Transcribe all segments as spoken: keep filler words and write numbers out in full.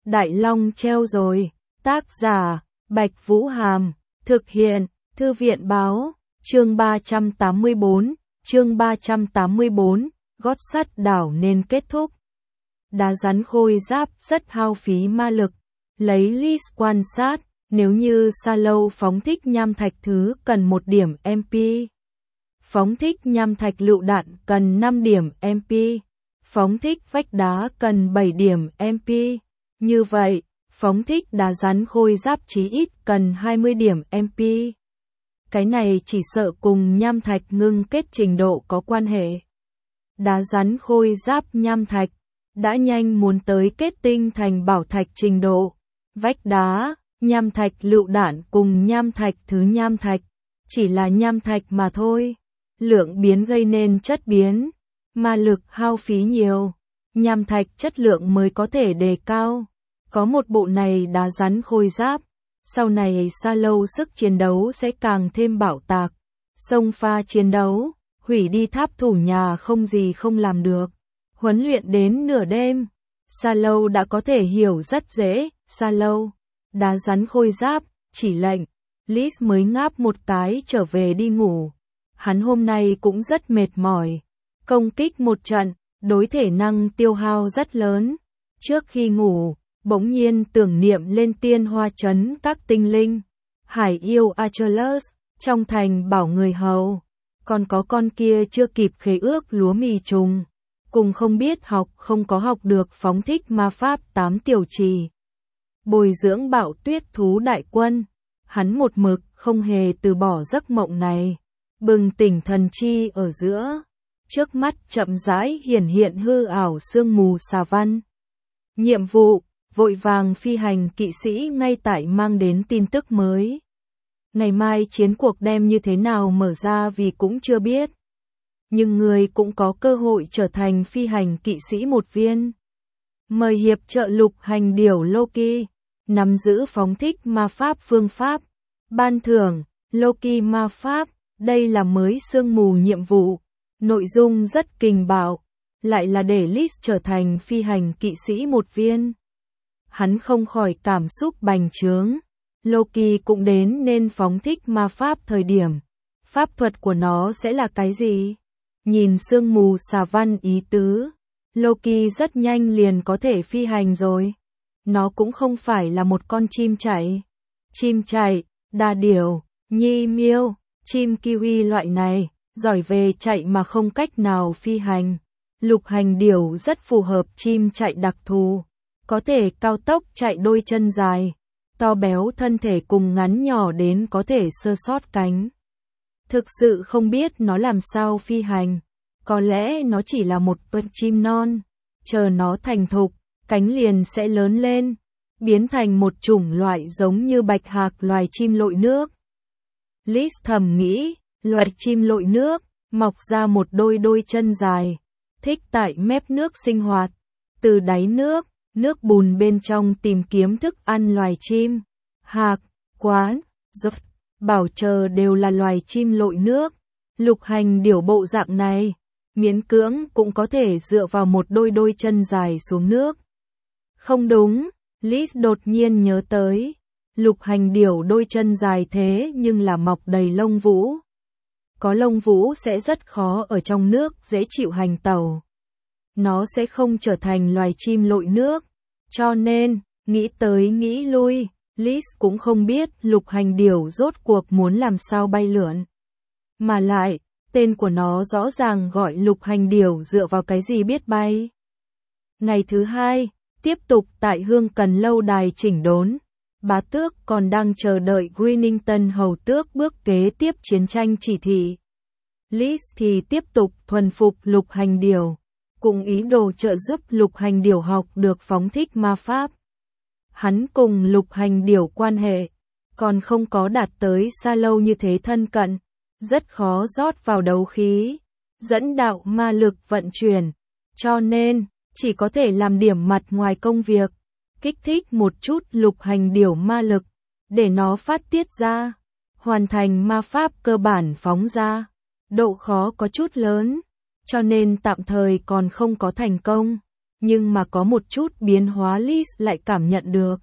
Đại Long treo rồi. Tác giả, Bạch Vũ Hàm. Thực hiện, Thư viện Báo. Chương ba trăm tám mươi bốn. Chương ba trăm tám mươi bốn. Gót sắt đảo nên kết thúc. Đá rắn khôi giáp rất hao phí ma lực. Lấy Liz quan sát, nếu như Sa Lâu phóng thích nham thạch thứ cần một điểm em pê. Phóng thích nham thạch lựu đạn cần năm điểm em pê. Phóng thích vách đá cần bảy điểm em pê. Như vậy, phóng thích đá rắn khôi giáp chí ít cần hai mươi điểm em pê. Cái này chỉ sợ cùng nham thạch ngưng kết trình độ có quan hệ. Đá rắn khôi giáp nham thạch đã nhanh muốn tới kết tinh thành bảo thạch trình độ. Vách đá, nham thạch lựu đạn cùng nham thạch thứ nham thạch, chỉ là nham thạch mà thôi. Lượng biến gây nên chất biến, ma lực hao phí nhiều, nham thạch chất lượng mới có thể đề cao. Có một bộ này đá rắn khôi giáp, sau này Sa Lâu sức chiến đấu sẽ càng thêm bạo tạc. Xông pha chiến đấu, hủy đi tháp thủ nhà không gì không làm được. Huấn luyện đến nửa đêm, Sa Lâu đã có thể hiểu rất dễ. Sa Lâu, đá rắn khôi giáp, chỉ lệnh. Liz mới ngáp một cái trở về đi ngủ. Hắn hôm nay cũng rất mệt mỏi. Công kích một trận, đối thể năng tiêu hao rất lớn. Trước khi ngủ, bỗng nhiên tưởng niệm lên tiên hoa trấn các tinh linh. Hải yêu Achilles, trong thành bảo người hầu. Còn có con kia chưa kịp khế ước lúa mì trùng. Cùng không biết học không có học được phóng thích ma pháp tám tiểu trì. Bồi dưỡng bạo tuyết thú đại quân. Hắn một mực không hề từ bỏ giấc mộng này. Bừng tỉnh thần chi ở giữa. Trước mắt chậm rãi hiển hiện hư ảo sương mù xà văn. Nhiệm vụ, vội vàng phi hành kỵ sĩ ngay tại mang đến tin tức mới. Ngày mai chiến cuộc đem như thế nào mở ra vì cũng chưa biết. Nhưng người cũng có cơ hội trở thành phi hành kỵ sĩ một viên. Mời hiệp trợ lục hành điểu Loki, nắm giữ phóng thích ma pháp phương pháp. Ban thưởng, Loki ma pháp, đây là mới sương mù nhiệm vụ. Nội dung rất kinh bạo, lại là để Liz trở thành phi hành kỵ sĩ một viên. Hắn không khỏi cảm xúc bành trướng. Loki cũng đến nên phóng thích ma pháp thời điểm. Pháp thuật của nó sẽ là cái gì? Nhìn sương mù xà văn ý tứ, Loki rất nhanh liền có thể phi hành rồi. Nó cũng không phải là một con chim chạy. Chim chạy, đa điểu, nhi miêu, chim kiwi loại này, giỏi về chạy mà không cách nào phi hành. Lục hành điểu rất phù hợp chim chạy đặc thù, có thể cao tốc chạy đôi chân dài, to béo thân thể cùng ngắn nhỏ đến có thể sơ sót cánh. Thực sự không biết nó làm sao phi hành, có lẽ nó chỉ là một con chim non, chờ nó thành thục, cánh liền sẽ lớn lên, biến thành một chủng loại giống như bạch hạc loài chim lội nước. Liz thầm nghĩ, loài chim lội nước, mọc ra một đôi đôi chân dài, thích tại mép nước sinh hoạt, từ đáy nước, nước bùn bên trong tìm kiếm thức ăn loài chim, hạc, quán, dốc, bảo chờ đều là loài chim lội nước. Lục hành điểu bộ dạng này, miễn cưỡng cũng có thể dựa vào một đôi đôi chân dài xuống nước. Không đúng, Liz đột nhiên nhớ tới, lục hành điểu đôi chân dài thế nhưng là mọc đầy lông vũ. Có lông vũ sẽ rất khó ở trong nước dễ chịu hành tẩu. Nó sẽ không trở thành loài chim lội nước. Cho nên, nghĩ tới nghĩ lui, Liz cũng không biết lục hành điểu rốt cuộc muốn làm sao bay lượn. Mà lại, tên của nó rõ ràng gọi lục hành điểu dựa vào cái gì biết bay. Ngày thứ hai, tiếp tục tại Hương Cần lâu đài chỉnh đốn. Bá tước còn đang chờ đợi Greenington hầu tước bước kế tiếp chiến tranh chỉ thị. Liz thì tiếp tục thuần phục lục hành điểu, cùng ý đồ trợ giúp lục hành điểu học được phóng thích ma pháp. Hắn cùng lục hành điểu quan hệ, còn không có đạt tới Sa Lâu như thế thân cận, rất khó rót vào đấu khí, dẫn đạo ma lực vận chuyển, cho nên, chỉ có thể làm điểm mặt ngoài công việc, kích thích một chút lục hành điểu ma lực, để nó phát tiết ra, hoàn thành ma pháp cơ bản phóng ra. Độ khó có chút lớn, cho nên tạm thời còn không có thành công. nhưng mà có một chút biến hóa Liz lại cảm nhận được.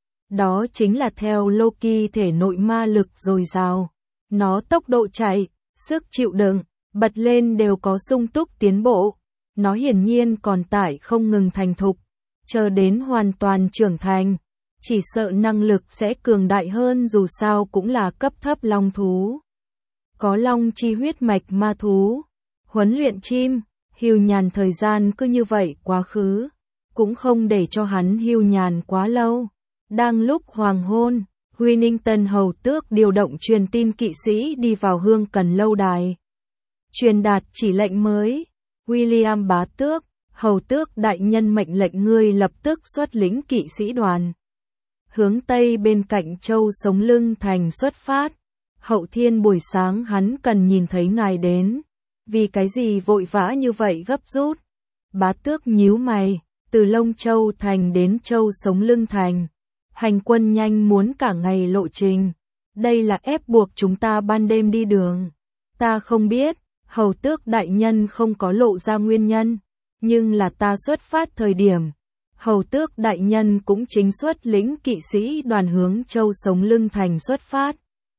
Đó chính là theo Loki thể nội ma lực dồi dào. Nó tốc độ chạy, sức chịu đựng, bật lên đều có sung túc tiến bộ. Nó hiển nhiên còn tại không ngừng thành thục, chờ đến hoàn toàn trưởng thành. Chỉ sợ năng lực sẽ cường đại hơn, dù sao cũng là cấp thấp long thú. Có long chi huyết mạch ma thú. Huấn luyện chim, hưu nhàn thời gian cứ như vậy quá khứ. Cũng không để cho hắn hưu nhàn quá lâu. Đang lúc hoàng hôn, Greenington hầu tước điều động truyền tin kỵ sĩ đi vào hương cần lâu đài. Truyền đạt chỉ lệnh mới. William bá tước, hầu tước đại nhân mệnh lệnh ngươi lập tức xuất lĩnh kỵ sĩ đoàn. Hướng tây bên cạnh châu Sống Lưng Thành xuất phát. Hậu thiên buổi sáng hắn cần nhìn thấy ngài đến. Vì cái gì vội vã như vậy gấp rút? Bá tước nhíu mày, từ Lông Châu Thành đến châu Sống Lưng Thành. Hành quân nhanh muốn cả ngày lộ trình. Đây là ép buộc chúng ta ban đêm đi đường. Ta không biết, hầu tước đại nhân không có lộ ra nguyên nhân. Nhưng là ta xuất phát thời điểm. Hầu tước đại nhân cũng chính xuất lĩnh kỵ sĩ đoàn hướng châu Sống Lưng Thành xuất phát.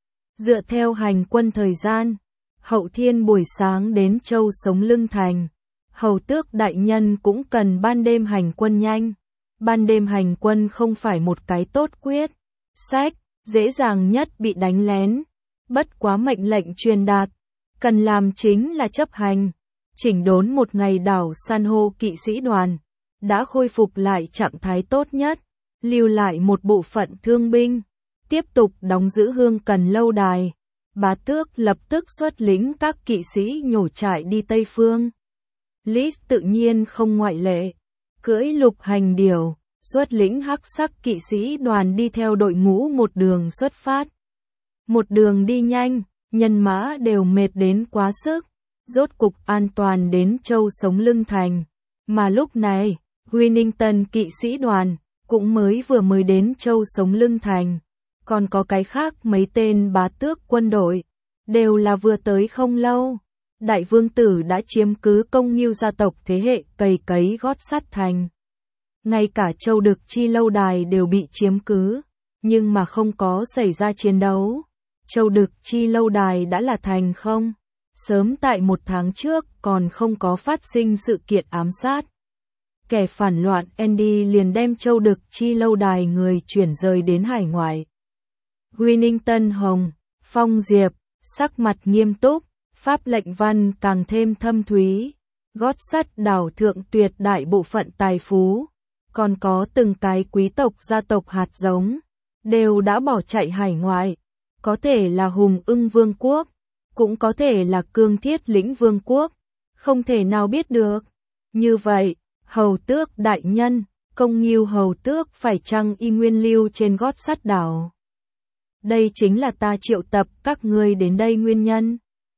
Dựa theo hành quân thời gian, hậu thiên buổi sáng đến châu Sống Lưng Thành. Hầu tước đại nhân cũng cần ban đêm hành quân nhanh. Ban đêm hành quân không phải một cái tốt quyết sách, dễ dàng nhất bị đánh lén. Bất quá mệnh lệnh truyền đạt, cần làm chính là chấp hành. Chỉnh đốn một ngày đảo san hô kỵ sĩ đoàn, đã khôi phục lại trạng thái tốt nhất, lưu lại một bộ phận thương binh, tiếp tục đóng giữ hương cần lâu đài. Bá tước lập tức xuất lĩnh các kỵ sĩ nhổ trại đi Tây Phương. Liz tự nhiên không ngoại lệ, cưỡi lục hành điểu, xuất lĩnh hắc sắc kỵ sĩ đoàn đi theo đội ngũ một đường xuất phát. Một đường đi nhanh, nhân mã đều mệt đến quá sức, rốt cục an toàn đến châu Sống Lưng Thành. Mà lúc này, Greenington kỵ sĩ đoàn cũng mới vừa mới đến châu Sống Lưng Thành. Còn có cái khác mấy tên bá tước quân đội, đều là vừa tới không lâu. Đại vương tử đã chiếm cứ Công Ngưu gia tộc thế hệ cày cấy gót sắt thành. Ngay cả châu Đực Chi lâu đài đều bị chiếm cứ, nhưng mà không có xảy ra chiến đấu. Châu Đực Chi lâu đài đã là thành không. Sớm tại một tháng trước còn không có phát sinh sự kiện ám sát. Kẻ phản loạn Andy liền đem châu Đực Chi lâu đài người chuyển rời đến hải ngoại. Greenington Hồng, Phong Diệp, sắc mặt nghiêm túc, pháp lệnh văn càng thêm thâm thúy. Gót sắt đảo thượng tuyệt đại bộ phận tài phú, còn có từng cái quý tộc gia tộc hạt giống, đều đã bỏ chạy hải ngoại. Có thể là Hùng Ưng Vương quốc, cũng có thể là Cương Thiết Lĩnh Vương quốc, không thể nào biết được. Như vậy, hầu tước đại nhân, Công Ngưu hầu tước phải chăng y nguyên lưu trên gót sắt đảo? Đây chính là ta triệu tập các ngươi đến đây nguyên nhân.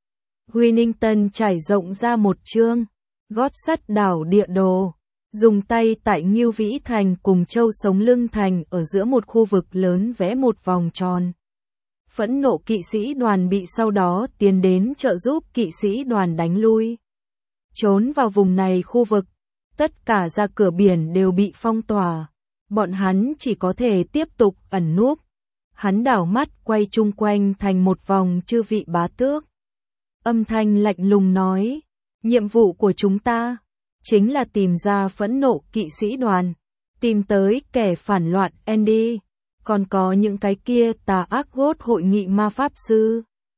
Greenington trải rộng ra một chương, gót sắt đảo địa đồ, dùng tay tại Ngưu Vĩ Thành cùng châu Sống Lưng Thành ở giữa một khu vực lớn vẽ một vòng tròn. Phẫn nộ kỵ sĩ đoàn bị sau đó tiến đến trợ giúp kỵ sĩ đoàn đánh lui. Trốn vào vùng này khu vực, tất cả ra cửa biển đều bị phong tỏa. Bọn hắn chỉ có thể tiếp tục ẩn núp. Hắn đảo mắt quay chung quanh thành một vòng chư vị bá tước. Âm thanh lạnh lùng nói, nhiệm vụ của chúng ta chính là tìm ra phẫn nộ kỵ sĩ đoàn, tìm tới kẻ phản loạn Andy, còn có những cái kia tà ác gốt hội nghị ma pháp sư.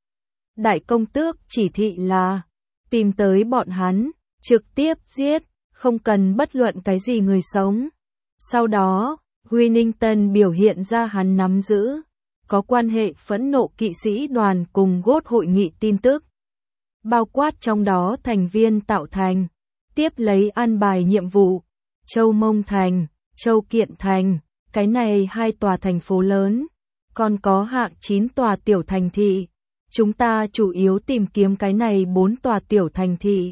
Đại công tước chỉ thị là tìm tới bọn hắn, trực tiếp giết, không cần bất luận cái gì người sống. Sau đó, Greenington biểu hiện ra hắn nắm giữ có quan hệ phẫn nộ kỵ sĩ đoàn cùng gốt hội nghị tin tức, bao quát trong đó thành viên tạo thành, tiếp lấy an bài nhiệm vụ. Châu Mông Thành, Châu Kiện Thành, cái này hai tòa thành phố lớn, còn có hạng chín tòa tiểu thành thị. Chúng ta chủ yếu tìm kiếm cái này bốn tòa tiểu thành thị.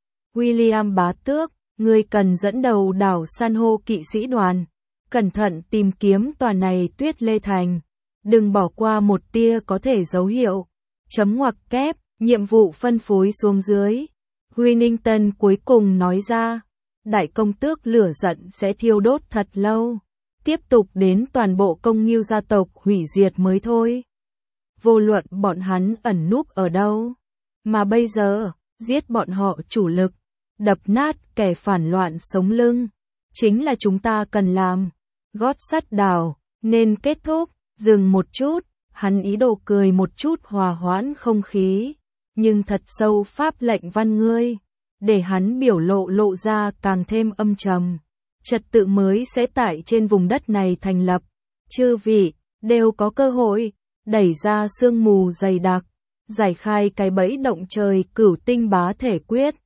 William bá tước, ngươi cần dẫn đầu đảo san hô kỵ sĩ đoàn, cẩn thận tìm kiếm tòa này Tuyết Lê Thành, đừng bỏ qua một tia có thể dấu hiệu. Chấm ngoặc kép, nhiệm vụ phân phối xuống dưới. Greenington cuối cùng nói ra, đại công tước lửa giận sẽ thiêu đốt thật lâu, tiếp tục đến toàn bộ Công Ngưu gia tộc hủy diệt mới thôi. Vô luận bọn hắn ẩn núp ở đâu, mà bây giờ, giết bọn họ chủ lực, đập nát kẻ phản loạn sống lưng, chính là chúng ta cần làm. Gót sắt đào, nên kết thúc, dừng một chút, hắn ý đồ cười một chút hòa hoãn không khí, nhưng thật sâu pháp lệnh văn ngươi, để hắn biểu lộ lộ ra càng thêm âm trầm. Trật tự mới sẽ tại trên vùng đất này thành lập, chư vị, đều có cơ hội, đẩy ra sương mù dày đặc, giải khai cái bẫy động trời cửu tinh bá thể quyết.